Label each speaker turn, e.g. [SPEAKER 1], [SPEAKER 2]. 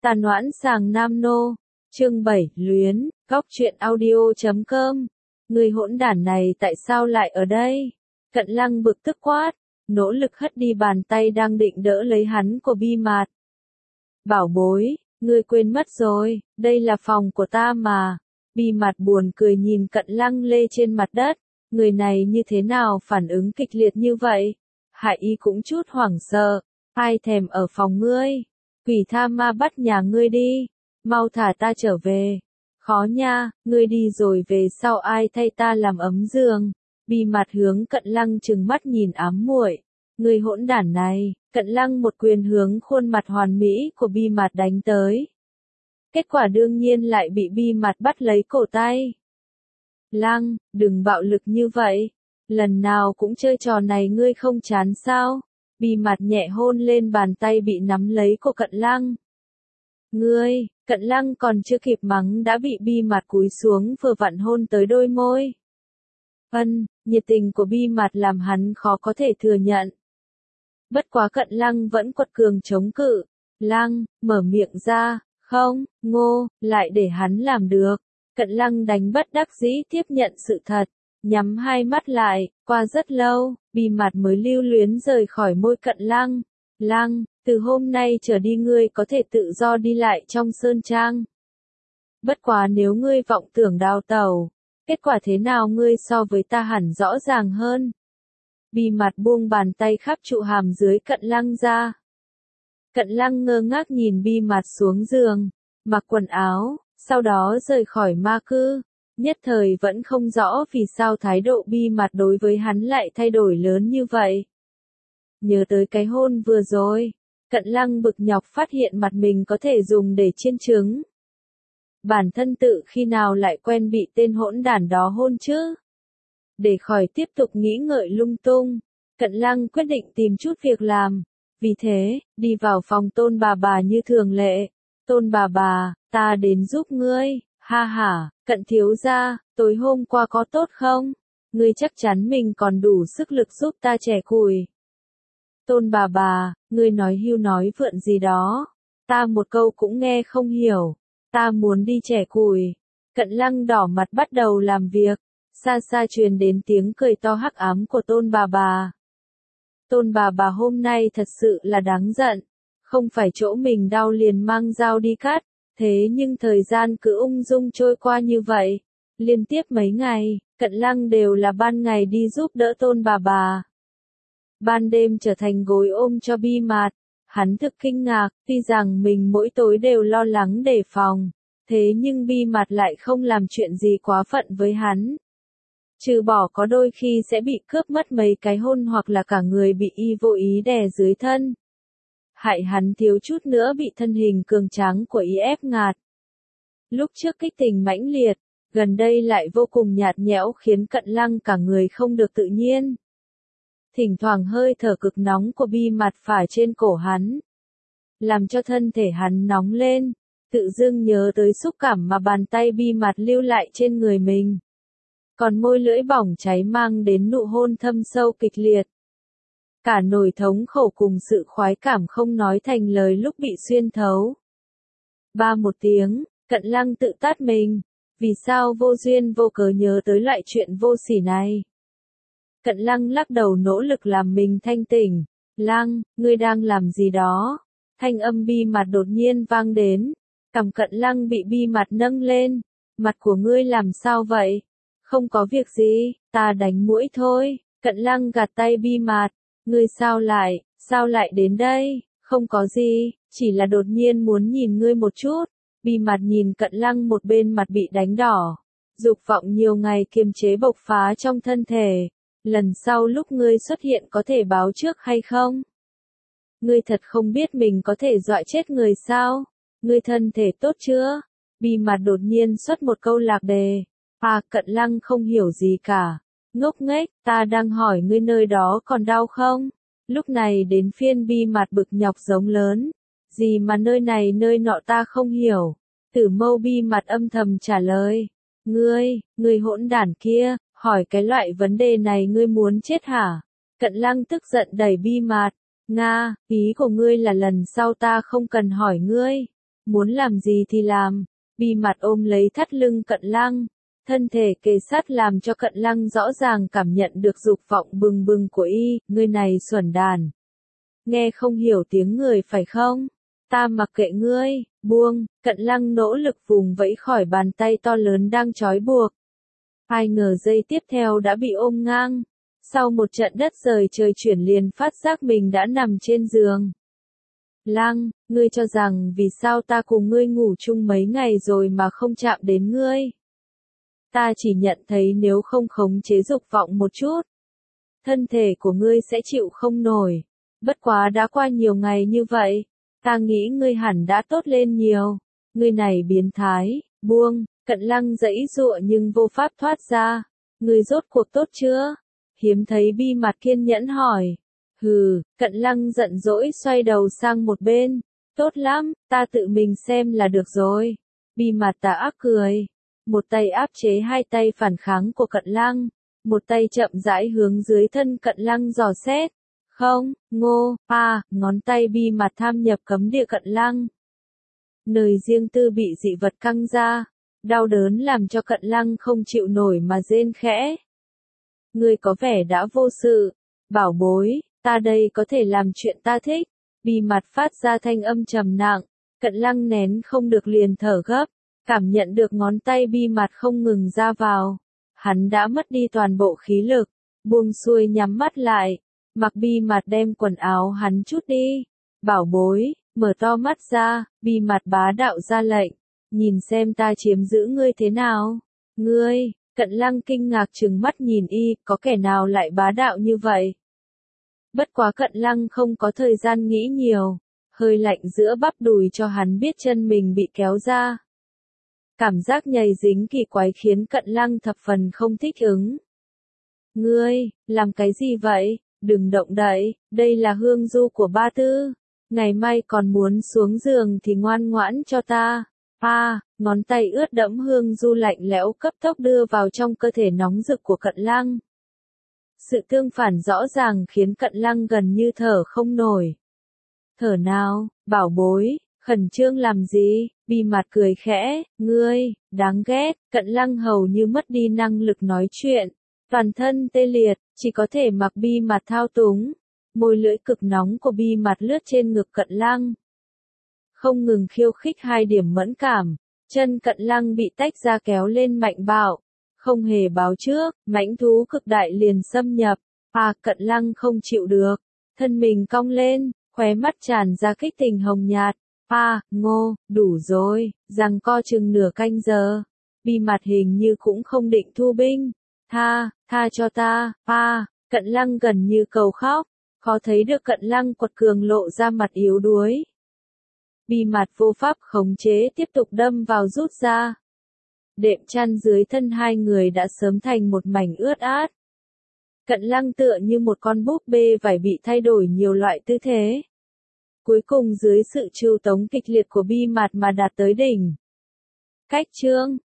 [SPEAKER 1] Tàn Hoãn Sàng Nam Nô, chương 7, Luyến, Góc Truyện Audio.com. Người hỗn đản này tại sao lại ở đây? Cận Lăng bực tức quát, nỗ lực hất đi bàn tay đang định đỡ lấy hắn của Bi Mạt. Bảo bối, ngươi quên mất rồi, đây là phòng của ta mà. Bi Mạt buồn cười nhìn Cận Lăng lê trên mặt đất, người này như thế nào phản ứng kịch liệt như vậy? Hải Y cũng chút hoảng sợ, ai thèm ở phòng ngươi? Quỷ tha ma bắt nhà ngươi đi, mau thả ta trở về. Khó nha, ngươi đi rồi về sau ai thay ta làm ấm giường? Bi Mạt hướng Cận Lăng trừng mắt nhìn ám muội. Ngươi hỗn đản này, Cận Lăng một quyền hướng khuôn mặt hoàn mỹ của Bi Mạt đánh tới. Kết quả đương nhiên lại bị Bi Mạt bắt lấy cổ tay. Lăng, đừng bạo lực như vậy. Lần nào cũng chơi trò này ngươi không chán sao? Bi Mạt nhẹ hôn lên bàn tay bị nắm lấy của Cận Lăng. Ngươi, Cận Lăng còn chưa kịp mắng đã bị Bi Mạt cúi xuống vừa vặn hôn tới đôi môi. Nhiệt tình của Bi Mạt làm hắn khó có thể thừa nhận. Bất quá Cận Lăng vẫn quật cường chống cự. Lăng, mở miệng ra, không, ngô, lại để hắn làm được. Cận Lăng đánh bất đắc dĩ tiếp nhận sự thật, nhắm hai mắt lại, qua rất lâu, Bi Mạt mới lưu luyến rời khỏi môi Cận Lăng. Lăng, từ hôm nay trở đi ngươi có thể tự do đi lại trong sơn trang. Bất quá nếu ngươi vọng tưởng đào tẩu, kết quả thế nào ngươi so với ta hẳn rõ ràng hơn. Bi Mạt buông bàn tay khắp trụ hàm dưới Cận Lăng ra. Cận Lăng ngơ ngác nhìn Bi Mạt xuống giường, mặc quần áo, sau đó rời khỏi ma cư. Nhất thời vẫn không rõ vì sao thái độ Bi Mạt đối với hắn lại thay đổi lớn như vậy. Nhớ tới cái hôn vừa rồi, Cận Lăng bực nhọc phát hiện mặt mình có thể dùng để chiên trứng. Bản thân tự khi nào lại quen bị tên hỗn đản đó hôn chứ? Để khỏi tiếp tục nghĩ ngợi lung tung, Cận Lăng quyết định tìm chút việc làm. Vì thế, đi vào phòng Tôn bà như thường lệ. Tôn bà, ta đến giúp ngươi. Ha ha, Cận thiếu gia, tối hôm qua có tốt không? Ngươi chắc chắn mình còn đủ sức lực giúp ta chẻ củi. Tôn bà, ngươi nói hưu nói vượn gì đó. Ta một câu cũng nghe không hiểu. Ta muốn đi chẻ củi. Cận Lăng đỏ mặt bắt đầu làm việc. Xa xa truyền đến tiếng cười to hắc ám của Tôn bà. Tôn bà hôm nay thật sự là đáng giận. Không phải chỗ mình đau liền mang dao đi cắt. Thế nhưng thời gian cứ ung dung trôi qua như vậy. Liên tiếp mấy ngày, Cận Lăng đều là ban ngày đi giúp đỡ Tôn bà. Ban đêm trở thành gối ôm cho Bi Mạt. Hắn thực kinh ngạc, tuy rằng mình mỗi tối đều lo lắng đề phòng. Thế nhưng Bi Mạt lại không làm chuyện gì quá phận với hắn. Trừ bỏ có đôi khi sẽ bị cướp mất mấy cái hôn hoặc là cả người bị y vô ý đè dưới thân. Hại hắn thiếu chút nữa bị thân hình cường tráng của y ép ngạt. Lúc trước kích tình mãnh liệt, gần đây lại vô cùng nhạt nhẽo khiến Cận Lăng cả người không được tự nhiên. Thỉnh thoảng hơi thở cực nóng của Bi Mạt phả trên cổ hắn, làm cho thân thể hắn nóng lên, tự dưng nhớ tới xúc cảm mà bàn tay Bi Mạt lưu lại trên người mình. Còn môi lưỡi bỏng cháy mang đến nụ hôn thâm sâu kịch liệt. Cả nỗi thống khổ cùng sự khoái cảm không nói thành lời lúc bị xuyên thấu. Ba một tiếng, Cận Lăng tự tát mình. Vì sao vô duyên vô cớ nhớ tới loại chuyện vô sỉ này? Cận Lăng lắc đầu nỗ lực làm mình thanh tỉnh. Lăng, ngươi đang làm gì đó? Thanh âm Bi Mạt đột nhiên vang đến. Cằm Cận Lăng bị Bi Mạt nâng lên. Mặt của ngươi làm sao vậy? Không có việc gì, ta đánh muỗi thôi. Cận Lăng gạt tay Bi Mạt. Ngươi sao lại đến đây? Không có gì, chỉ là đột nhiên muốn nhìn ngươi một chút. Bi Mạt nhìn Cận Lăng một bên mặt bị đánh đỏ. Dục vọng nhiều ngày kiềm chế bộc phá trong thân thể. Lần sau lúc ngươi xuất hiện có thể báo trước hay không? Ngươi thật không biết mình có thể dọa chết người sao? Ngươi thân thể tốt chưa? Bi Mạt đột nhiên xuất một câu lạc đề. Cận Lăng không hiểu gì cả. Ngốc nghếch, ta đang hỏi ngươi nơi đó còn đau không? Lúc này đến phiên Bi Mạt bực nhọc giống lớn. Gì mà nơi này nơi nọ ta không hiểu. Tử Mâu Bi Mạt âm thầm trả lời. Ngươi hỗn đản kia, hỏi cái loại vấn đề này ngươi muốn chết hả? Cận Lăng tức giận đẩy Bi Mạt. Nga, ý của ngươi là lần sau ta không cần hỏi ngươi. muốn làm gì thì làm. Bi mặt ôm lấy thắt lưng Cận Lăng, thân thể kề sát làm cho Cận Lăng rõ ràng cảm nhận được dục vọng bừng bừng của y, ngươi này xuẩn đàn. Nghe không hiểu tiếng người phải không? Ta mặc kệ ngươi, buông, Cận Lăng nỗ lực vùng vẫy khỏi bàn tay to lớn đang trói buộc. Ai ngờ giây tiếp theo đã bị ôm ngang. Sau một trận đất rời trời chuyển liền phát giác mình đã nằm trên giường. Lăng, ngươi cho rằng vì sao ta cùng ngươi ngủ chung mấy ngày rồi mà không chạm đến ngươi? Ta chỉ nhận thấy nếu không khống chế dục vọng một chút, thân thể của ngươi sẽ chịu không nổi. Bất quá đã qua nhiều ngày như vậy, ta nghĩ ngươi hẳn đã tốt lên nhiều. Ngươi này biến thái, buông, Cận Lăng giãy giụa nhưng vô pháp thoát ra. Ngươi rốt cuộc tốt chưa? Hiếm thấy Bi mặt kiên nhẫn hỏi. Hừ, Cận Lăng giận dỗi xoay đầu sang một bên. Tốt lắm, ta tự mình xem là được rồi. Bi mặt tà ác cười. Một tay áp chế hai tay phản kháng của Cận Lăng. Một tay chậm rãi hướng dưới thân Cận Lăng dò xét. Không, ngô, ngón tay Bi mặt tham nhập cấm địa Cận Lăng. Nơi riêng tư bị dị vật căng ra. Đau đớn làm cho Cận Lăng không chịu nổi mà rên khẽ. Ngươi có vẻ đã vô sự. Bảo bối, ta đây có thể làm chuyện ta thích. Bi mặt phát ra thanh âm trầm nặng. Cận Lăng nén không được liền thở gấp. Cảm nhận được ngón tay Bi mặt không ngừng ra vào. Hắn đã mất đi toàn bộ khí lực. Buông xuôi nhắm mắt lại. Mặc Bi mặt đem quần áo hắn trút đi. Bảo bối, mở to mắt ra. Bi mặt bá đạo ra lệnh. Nhìn xem ta chiếm giữ ngươi thế nào. Ngươi, Cận Lăng kinh ngạc trừng mắt nhìn y, có kẻ nào lại bá đạo như vậy? Bất quá Cận Lăng không có thời gian nghĩ nhiều. Hơi lạnh giữa bắp đùi cho hắn biết chân mình bị kéo ra. Cảm giác nhầy dính kỳ quái khiến Cận Lăng thập phần không thích ứng. Ngươi, làm cái gì vậy? Đừng động đậy, đây là hương du của ba tư. Ngày mai còn muốn xuống giường thì ngoan ngoãn cho ta. Ngón tay ướt đẫm hương du lạnh lẽo cấp tốc đưa vào trong cơ thể nóng rực của Cận Lăng. Sự tương phản rõ ràng khiến Cận Lăng gần như thở không nổi. Thở nào, bảo bối, khẩn trương làm gì? Bi mặt cười khẽ, ngươi, đáng ghét. Cận Lăng hầu như mất đi năng lực nói chuyện. Toàn thân tê liệt, chỉ có thể mặc Bi mặt thao túng. Môi lưỡi cực nóng của Bi mặt lướt trên ngực Cận Lăng. Không ngừng khiêu khích hai điểm mẫn cảm. Chân Cận Lăng bị tách ra kéo lên mạnh bạo. Không hề báo trước, mãnh thú cực đại liền xâm nhập. Cận Lăng không chịu được. Thân mình cong lên, khóe mắt tràn ra kích tình hồng nhạt. Ngô, đủ rồi, giằng co chừng nửa canh giờ. Bi mặt hình như cũng không định thu binh. Tha cho ta, Cận Lăng gần như cầu khóc. Khó thấy được Cận Lăng quật cường lộ ra mặt yếu đuối. Bi mặt vô pháp khống chế tiếp tục đâm vào rút ra. Đệm chăn dưới thân hai người đã sớm thành một mảnh ướt át. Cận Lăng tựa như một con búp bê vải bị thay đổi nhiều loại tư thế. Cuối cùng dưới sự trưu tống kịch liệt của Bi mặt mà đạt tới đỉnh. Cách chương